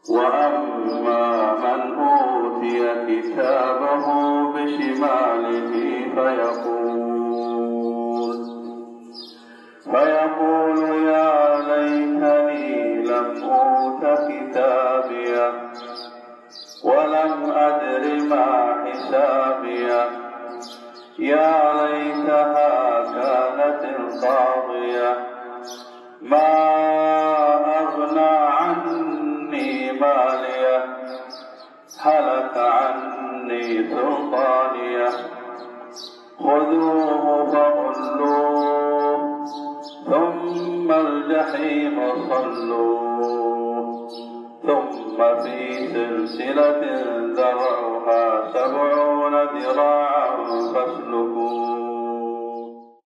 وأما من أوتي كتابه بشماله فيقول يا ليتني لم أوت كتابيه ولم أدر ما حسابيه يا ليتها كانت القاضية ما أغنى عني ماليه هلك عني سلطانيه خذوه فغلوه ثم الجحيم صلوه ثم في سلسلة ذرعها 70 ذراعا فاسلكوه